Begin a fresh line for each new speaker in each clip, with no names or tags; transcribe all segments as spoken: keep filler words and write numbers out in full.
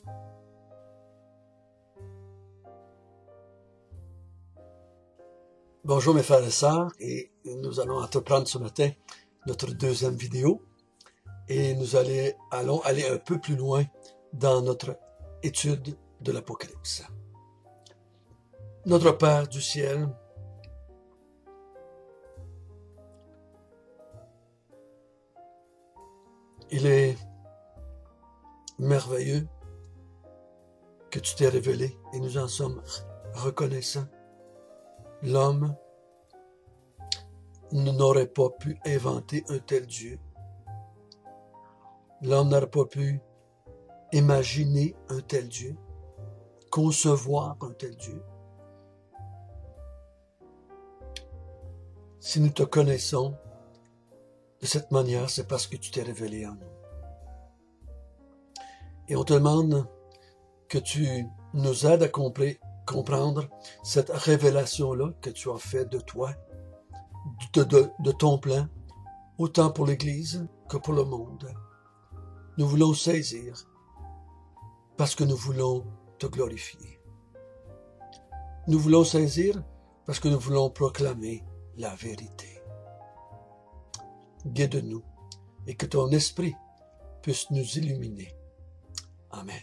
Bonjour mes frères et sœurs, et nous allons entreprendre ce matin notre deuxième vidéo et nous allons, allons aller un peu plus loin dans notre étude de l'Apocalypse. Notre Père du ciel, il est merveilleux que tu t'es révélé et nous en sommes reconnaissants. L'homme n'aurait pas pu inventer un tel Dieu. L'homme n'aurait pas pu imaginer un tel Dieu, concevoir un tel Dieu. Si nous te connaissons de cette manière, c'est parce que tu t'es révélé en nous. Et on te demande que tu nous aides à comprendre cette révélation-là que tu as faite de toi, de, de, de ton plan, autant pour l'Église que pour le monde. Nous voulons saisir parce que nous voulons te glorifier. Nous voulons saisir parce que nous voulons proclamer la vérité. Guide-nous et que ton esprit puisse nous illuminer. Amen.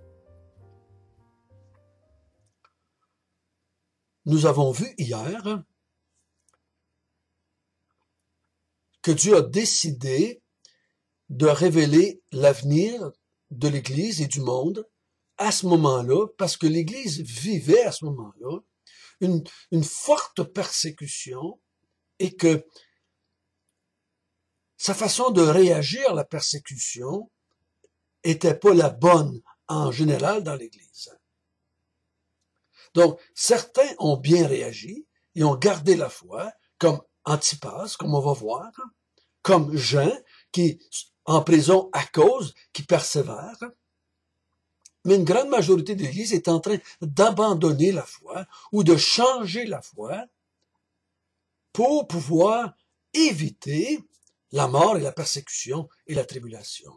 Nous avons vu hier que Dieu a décidé de révéler l'avenir de l'Église et du monde à ce moment-là, parce que l'Église vivait à ce moment-là une, une forte persécution et que sa façon de réagir à la persécution était pas la bonne en général dans l'Église. Donc, certains ont bien réagi et ont gardé la foi, comme Antipas, comme on va voir, comme Jean, qui est en prison à cause, qui persévère. Mais une grande majorité de l'Église est en train d'abandonner la foi ou de changer la foi pour pouvoir éviter la mort et la persécution et la tribulation.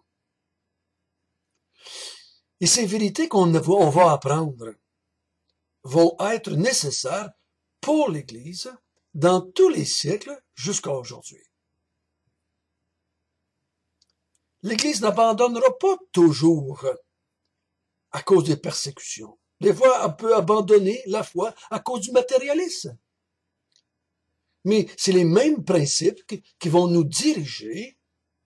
Et ces vérités qu'on va apprendre vont être nécessaires pour l'Église dans tous les siècles jusqu'à aujourd'hui. L'Église n'abandonnera pas toujours à cause des persécutions. Des fois, elle peut abandonner la foi à cause du matérialisme. Mais c'est les mêmes principes qui, qui vont nous diriger,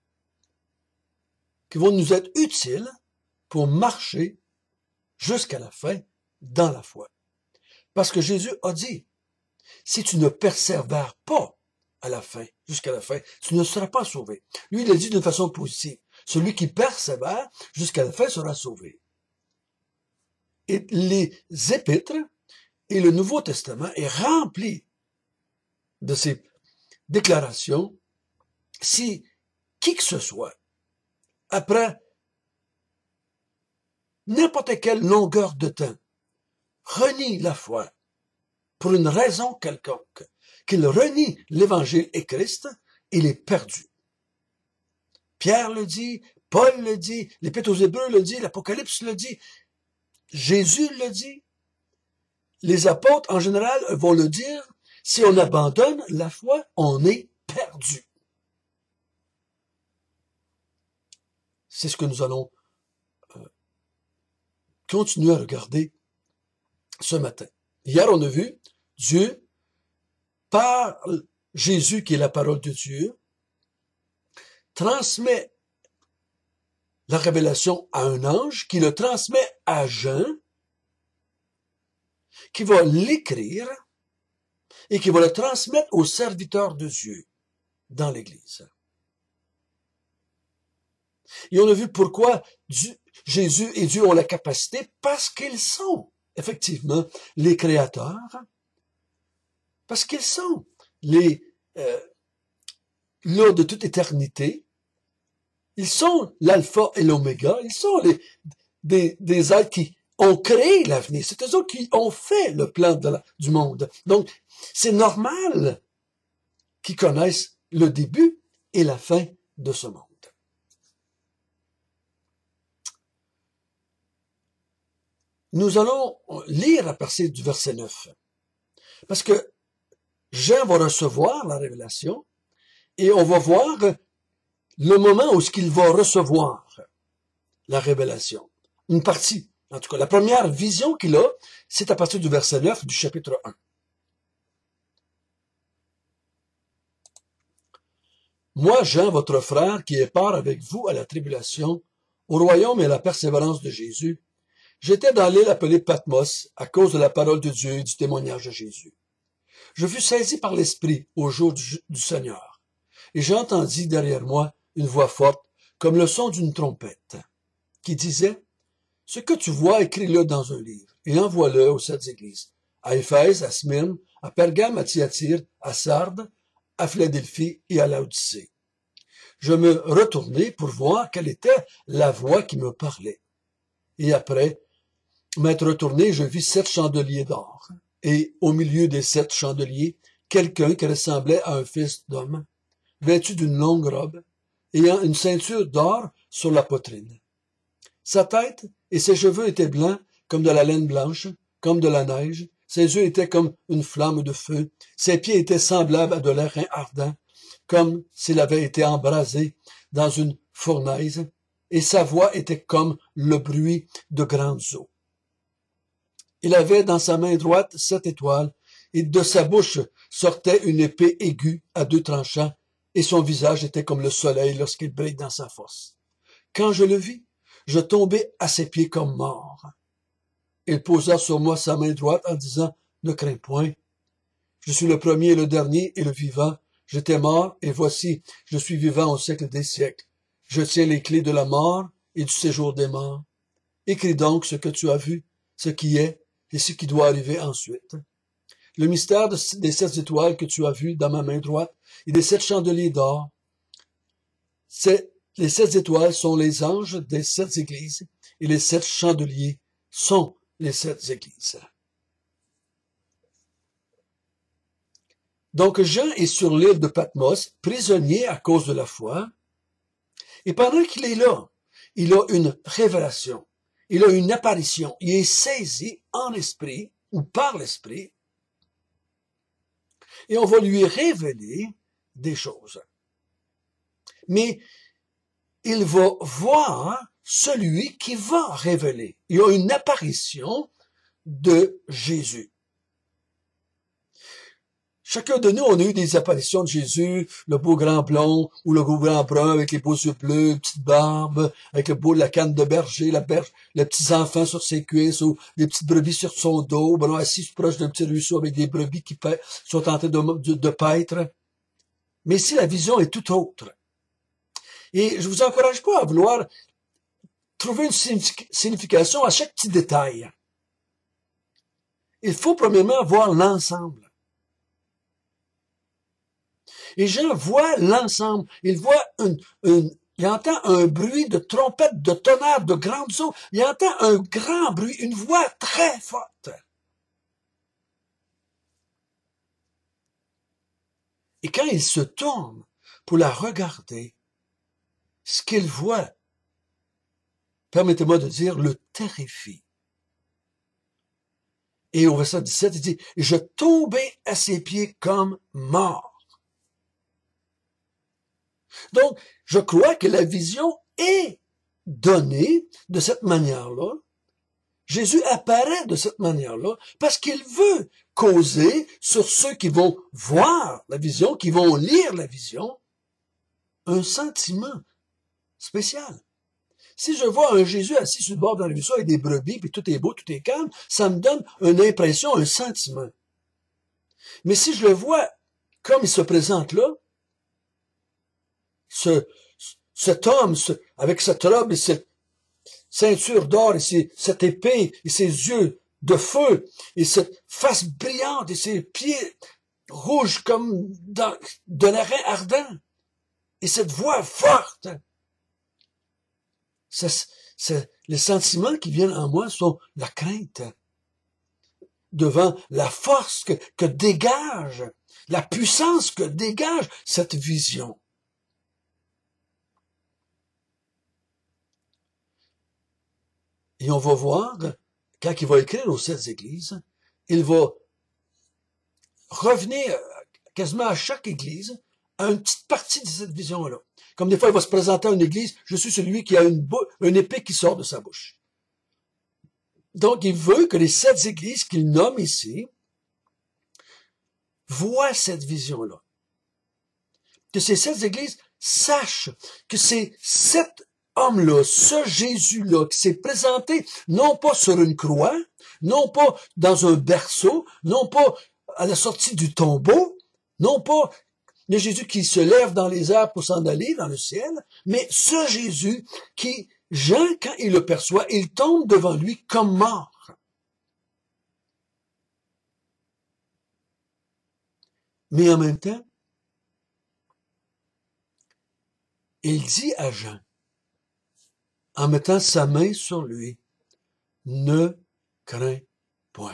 qui vont nous être utiles pour marcher jusqu'à la fin dans la foi. Parce que Jésus a dit, si tu ne persévères pas à la fin, jusqu'à la fin, tu ne seras pas sauvé. Lui, il a dit d'une façon positive. Celui qui persévère jusqu'à la fin sera sauvé. Et les épîtres et le Nouveau Testament est rempli de ces déclarations. Si qui que ce soit, après n'importe quelle longueur de temps, renie la foi pour une raison quelconque, qu'il renie l'Évangile et Christ, il est perdu. Pierre le dit, Paul le dit, l'Épître aux Hébreux le dit, l'Apocalypse le dit, Jésus le dit. Les apôtres, en général, vont le dire, si on abandonne la foi, on est perdu. C'est ce que nous allons euh, continuer à regarder ce matin. Hier, on a vu Dieu, par Jésus qui est la parole de Dieu, transmet la révélation à un ange, qui le transmet à Jean, qui va l'écrire et qui va le transmettre aux serviteurs de Dieu dans l'Église. Et on a vu pourquoi Dieu, Jésus et Dieu ont la capacité, parce qu'ils sont effectivement les créateurs, parce qu'ils sont les euh, là de toute éternité. Ils sont l'alpha et l'oméga, ils sont les, des, des êtres qui ont créé l'avenir, c'est eux autres qui ont fait le plan de la, du monde. Donc, c'est normal qu'ils connaissent le début et la fin de ce monde. nous allons lire à partir du verset neuf. Parce que Jean va recevoir la révélation et on va voir le moment où ce qu'il va recevoir la révélation. Une partie. En tout cas, la première vision qu'il a, c'est à partir du verset neuf du chapitre un. Moi, Jean, votre frère, qui est part avec vous à la tribulation, au royaume et à la persévérance de Jésus, j'étais dans l'île appelée Patmos à cause de la parole de Dieu et du témoignage de Jésus. Je fus saisi par l'Esprit au jour du, du Seigneur, et j'entendis derrière moi une voix forte, comme le son d'une trompette, qui disait, « Ce que tu vois, écris-le dans un livre, et envoie-le aux sept églises, à Éphèse, à Smyrne, à Pergame, à Thyatire, à Sardes, à Philadelphie et à Laodicée. » Je me retournai pour voir quelle était la voix qui me parlait. Et après m'être retourné, je vis sept chandeliers d'or, et au milieu des sept chandeliers, quelqu'un qui ressemblait à un fils d'homme, vêtu d'une longue robe, ayant une ceinture d'or sur la poitrine. Sa tête et ses cheveux étaient blancs comme de la laine blanche, comme de la neige. Ses yeux étaient comme une flamme de feu. Ses pieds étaient semblables à de l'airain ardent, comme s'il avait été embrasé dans une fournaise, et sa voix était comme le bruit de grandes eaux. Il avait dans sa main droite sept étoiles, et de sa bouche sortait une épée aiguë à deux tranchants, et son visage était comme le soleil lorsqu'il brille dans sa force. Quand je le vis, je tombai à ses pieds comme mort. Il posa sur moi sa main droite en disant, « Ne crains point. Je suis le premier et le dernier et le vivant. J'étais mort, et voici, je suis vivant au siècle des siècles. Je tiens les clés de la mort et du séjour des morts. Écris donc ce que tu as vu, ce qui est, et ce qui doit arriver ensuite. Le mystère des sept étoiles que tu as vues dans ma main droite et des sept chandeliers d'or. C'est Les sept étoiles sont les anges des sept églises et les sept chandeliers sont les sept églises. » Donc Jean est sur l'île de Patmos, prisonnier à cause de la foi, et pendant qu'il est là, il a une révélation, il a une apparition, il est saisi en esprit ou par l'esprit, et on va lui révéler des choses. Mais il va voir celui qui va révéler. Il y a une apparition de Jésus. Chacun de nous, on a eu des apparitions de Jésus, le beau grand blond ou le beau grand brun avec les beaux yeux bleus, petite barbe, avec le beau la canne de berger, la berge, les petits enfants sur ses cuisses ou les petites brebis sur son dos, ben, assis proche d'un petit ruisseau avec des brebis qui sont en train de, de, de paître. Mais ici, la vision est tout autre. Et je vous encourage pas à vouloir trouver une signification à chaque petit détail. Il faut premièrement voir l'ensemble. Et Jean voit l'ensemble. Il voit une, une, il entend un bruit de trompette, de tonnerre, de grandes eaux. Il entend un grand bruit, une voix très forte. Et quand il se tourne pour la regarder, ce qu'il voit, permettez-moi de dire, le terrifie. Et au verset dix-sept, il dit, « Je tombai à ses pieds comme mort. » Donc, je crois que la vision est donnée de cette manière-là. Jésus apparaît de cette manière-là parce qu'il veut causer sur ceux qui vont voir la vision, qui vont lire la vision, un sentiment spécial. Si je vois un Jésus assis sur le bord d'un ruisseau avec des brebis, puis tout est beau, tout est calme, ça me donne une impression, un sentiment. Mais si je le vois comme il se présente là, ce, cet homme ce, avec cette robe et cette ceinture d'or et ses, cette épée et ses yeux de feu et cette face brillante et ses pieds rouges comme dans, de l'airain ardent et cette voix forte, c'est, c'est, les sentiments qui viennent en moi sont la crainte devant la force que, que dégage, la puissance que dégage cette vision. Et on va voir quand il va écrire aux sept églises, il va revenir quasiment à chaque église à une petite partie de cette vision-là. Comme des fois, il va se présenter à une église, je suis celui qui a une, une épée qui sort de sa bouche. Donc, il veut que les sept églises qu'il nomme ici voient cette vision-là. Que ces sept églises sachent que ces sept hommes-là, ce Jésus-là, qui s'est présenté non pas sur une croix, non pas dans un berceau, non pas à la sortie du tombeau, non pas le Jésus qui se lève dans les airs pour s'en aller dans le ciel, mais ce Jésus qui, Jean, quand il le perçoit, il tombe devant lui comme mort. Mais en même temps, il dit à Jean, en mettant sa main sur lui, ne crains point.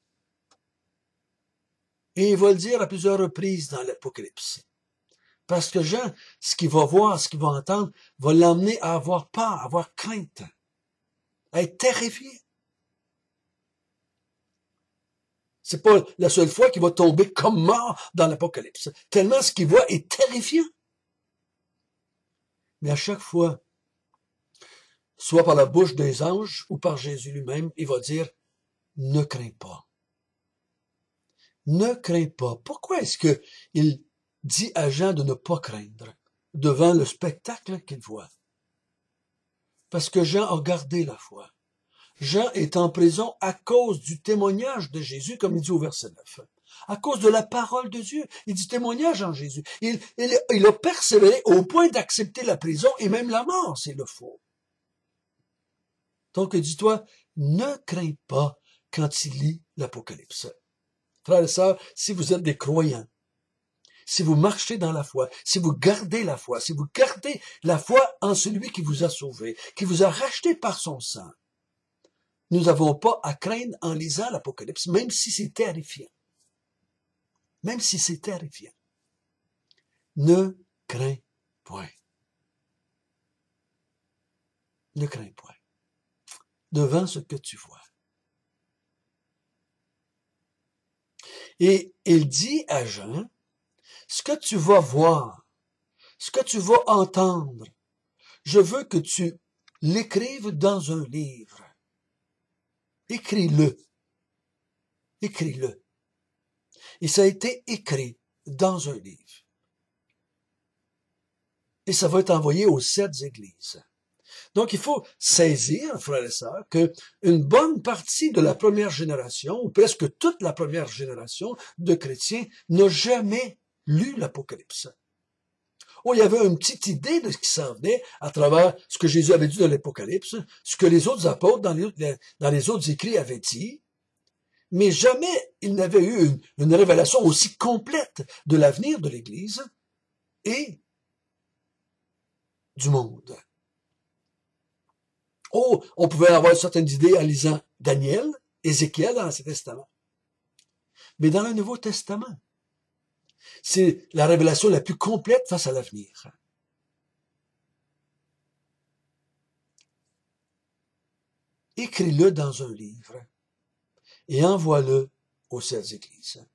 Et il va le dire à plusieurs reprises dans l'Apocalypse. Parce que Jean, ce qu'il va voir, ce qu'il va entendre, va l'emmener à avoir peur, à avoir crainte, à être terrifié. C'est pas la seule fois qu'il va tomber comme mort dans l'Apocalypse. Tellement ce qu'il voit est terrifiant. Mais à chaque fois, soit par la bouche des anges ou par Jésus lui-même, il va dire, ne crains pas. Ne crains pas. Pourquoi est-ce que il dit à Jean de ne pas craindre devant le spectacle qu'il voit? Parce que Jean a gardé la foi. Jean est en prison à cause du témoignage de Jésus, comme il dit au verset neuf. À cause de la parole de Dieu. Il dit témoignage en Jésus. Il, il, il a persévéré au point d'accepter la prison et même la mort, s'il le faut. Donc, dis-toi, ne crains pas quand il lit l'Apocalypse. Frères et sœurs, si vous êtes des croyants, si vous marchez dans la foi, si vous gardez la foi, si vous gardez la foi en celui qui vous a sauvé, qui vous a racheté par son sang, nous n'avons pas à craindre en lisant l'Apocalypse, même si c'est terrifiant. Même si c'est terrifiant. Ne crains point. Ne crains point. Devant ce que tu vois. Et il dit à Jean, ce que tu vas voir, ce que tu vas entendre, je veux que tu l'écrives dans un livre. Écris-le. Écris-le. Et ça a été écrit dans un livre. Et ça va être envoyé aux sept églises. Donc, il faut saisir, frères et sœurs, que une bonne partie de la première génération, ou presque toute la première génération de chrétiens, n'a jamais lu l'Apocalypse. Oh, il y avait une petite idée de ce qui s'en venait à travers ce que Jésus avait dit dans l'Apocalypse, ce que les autres apôtres dans les, dans les autres écrits avaient dit, mais jamais ils n'avaient eu une, une révélation aussi complète de l'avenir de l'Église et du monde. Oh, on pouvait avoir certaines idées en lisant Daniel, Ézéchiel dans l'Ancien Testament. Mais dans le Nouveau Testament, c'est la révélation la plus complète face à l'avenir. Écris-le dans un livre et envoie-le aux sept églises.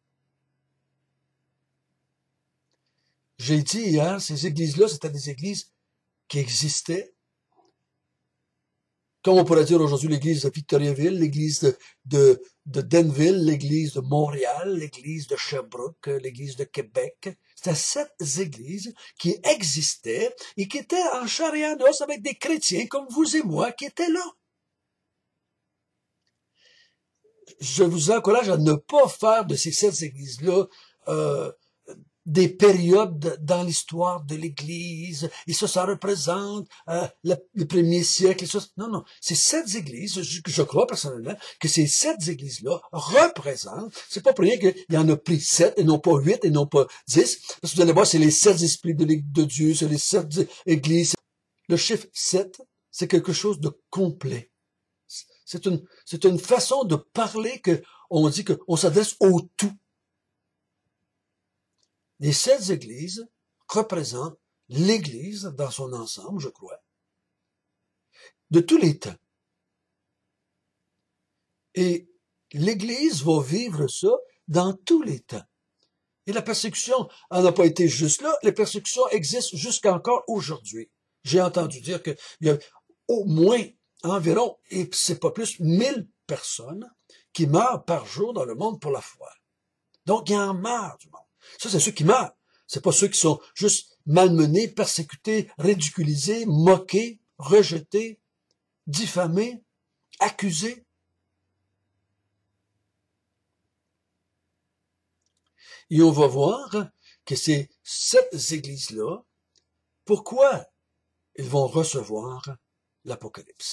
J'ai dit hier, ces églises-là, c'était des églises qui existaient. Comme on pourrait dire aujourd'hui l'église de Victoriaville, l'église de, de, de Denville, l'église de Montréal, l'église de Sherbrooke, l'église de Québec. C'était sept églises qui existaient et qui étaient en chair et en os avec des chrétiens comme vous et moi qui étaient là. Je vous encourage à ne pas faire de ces sept églises-là euh, des périodes dans l'histoire de l'Église, et ça, ça représente euh, le, le premier siècle. Et ça, non, non, ces sept églises, je, je crois personnellement que ces sept églises-là représentent, c'est pas pour rien qu'il y en a pris sept, et non pas huit, et non pas dix, parce que vous allez voir, c'est les sept esprits de, de Dieu, c'est les sept églises. Le chiffre sept, c'est quelque chose de complet. C'est une, c'est une façon de parler que on dit qu'on s'adresse au tout. Les sept églises représentent l'Église dans son ensemble, je crois, de tous les temps. Et l'Église va vivre ça dans tous les temps. Et la persécution elle n'a pas été juste là, les persécutions existent jusqu'à encore aujourd'hui. J'ai entendu dire qu'il y a au moins environ, et c'est pas plus, mille personnes qui meurent par jour dans le monde pour la foi. Donc, il y en meurt du monde. Ça, c'est ceux qui meurent. C'est pas ceux qui sont juste malmenés, persécutés, ridiculisés, moqués, rejetés, diffamés, accusés. Et on va voir que c'est ces églises-là, pourquoi ils vont recevoir l'Apocalypse.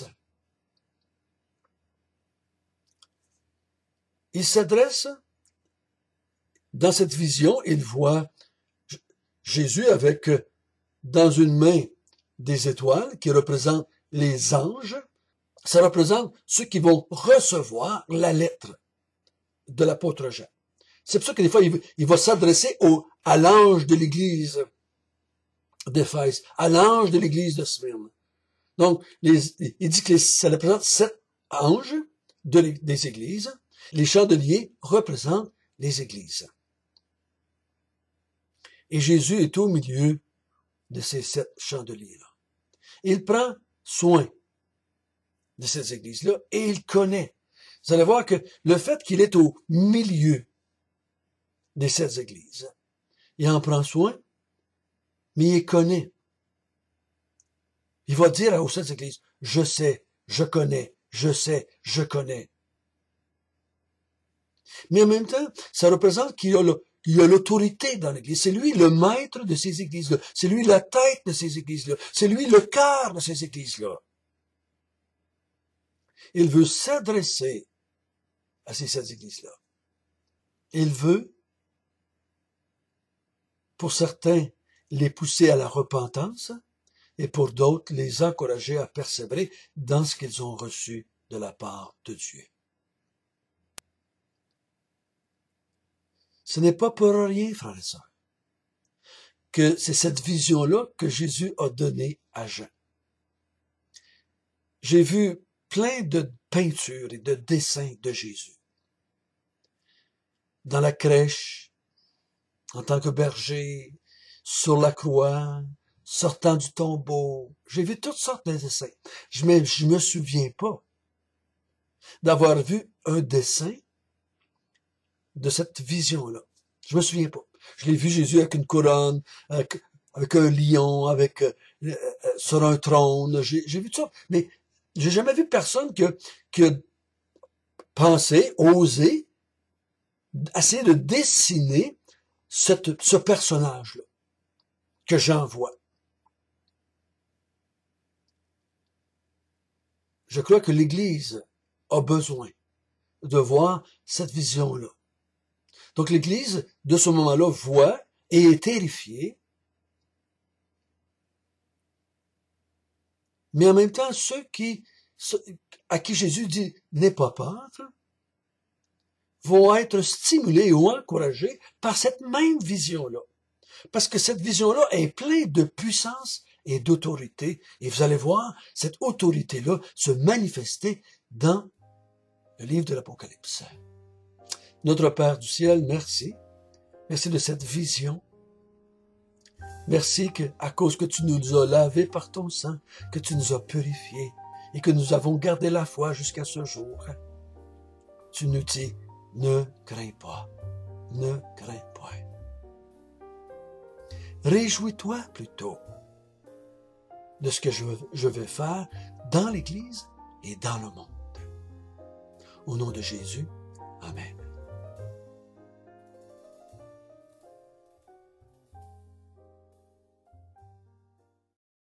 Ils s'adressent, dans cette vision, ils voient Jésus avec, dans une main, des étoiles qui représentent les anges. Ça représente ceux qui vont recevoir la lettre de l'apôtre Jean. C'est pour ça que des fois, il, il va s'adresser au, à l'ange de l'église d'Éphèse, à l'ange de l'église de Smyrne. Donc, les, il dit que les, ça représente sept anges de, des églises. Les chandeliers représentent les églises. Et Jésus est au milieu de ces sept chandeliers-là. Il prend soin de ces églises-là et il connaît. Vous allez voir que le fait qu'il est au milieu des sept églises, il en prend soin, mais il les connaît. Il va dire aux sept églises, je sais, je connais, je sais, je connais. Mais en même temps, ça représente qu'il y a le, il y a l'autorité dans l'Église. C'est lui le maître de ces églises-là. C'est lui la tête de ces églises-là. C'est lui le cœur de ces églises-là. Il veut s'adresser à ces sept églises-là. Il veut, pour certains, les pousser à la repentance et pour d'autres, les encourager à persévérer dans ce qu'ils ont reçu de la part de Dieu. Ce n'est pas pour rien, frères et sœurs, que c'est cette vision-là que Jésus a donnée à Jean. J'ai vu plein de peintures et de dessins de Jésus. Dans la crèche, en tant que berger, sur la croix, sortant du tombeau. J'ai vu toutes sortes de dessins. Je me, je me souviens pas d'avoir vu un dessin de cette vision-là. Je me souviens pas. Je l'ai vu Jésus avec une couronne, avec, avec un lion, avec euh, euh, sur un trône. J'ai, j'ai vu tout ça, mais j'ai jamais vu personne qui a, qui a pensé, osé, essayer de dessiner cette, ce personnage-là que Jean voit. Je crois que l'Église a besoin de voir cette vision-là. Donc l'Église, de ce moment-là, voit et est terrifiée. Mais en même temps, ceux qui, à qui Jésus dit « n'aie pas peur », vont être stimulés ou encouragés par cette même vision-là. Parce que cette vision-là est pleine de puissance et d'autorité. Et vous allez voir cette autorité-là se manifester dans le livre de l'Apocalypse. Notre Père du ciel, merci. Merci de cette vision. Merci que, à cause que tu nous as lavés par ton sang, que tu nous as purifiés et que nous avons gardé la foi jusqu'à ce jour. Tu nous dis, ne crains pas, ne crains pas. Réjouis-toi plutôt de ce que je, je vais faire dans l'Église et dans le monde. Au nom de Jésus,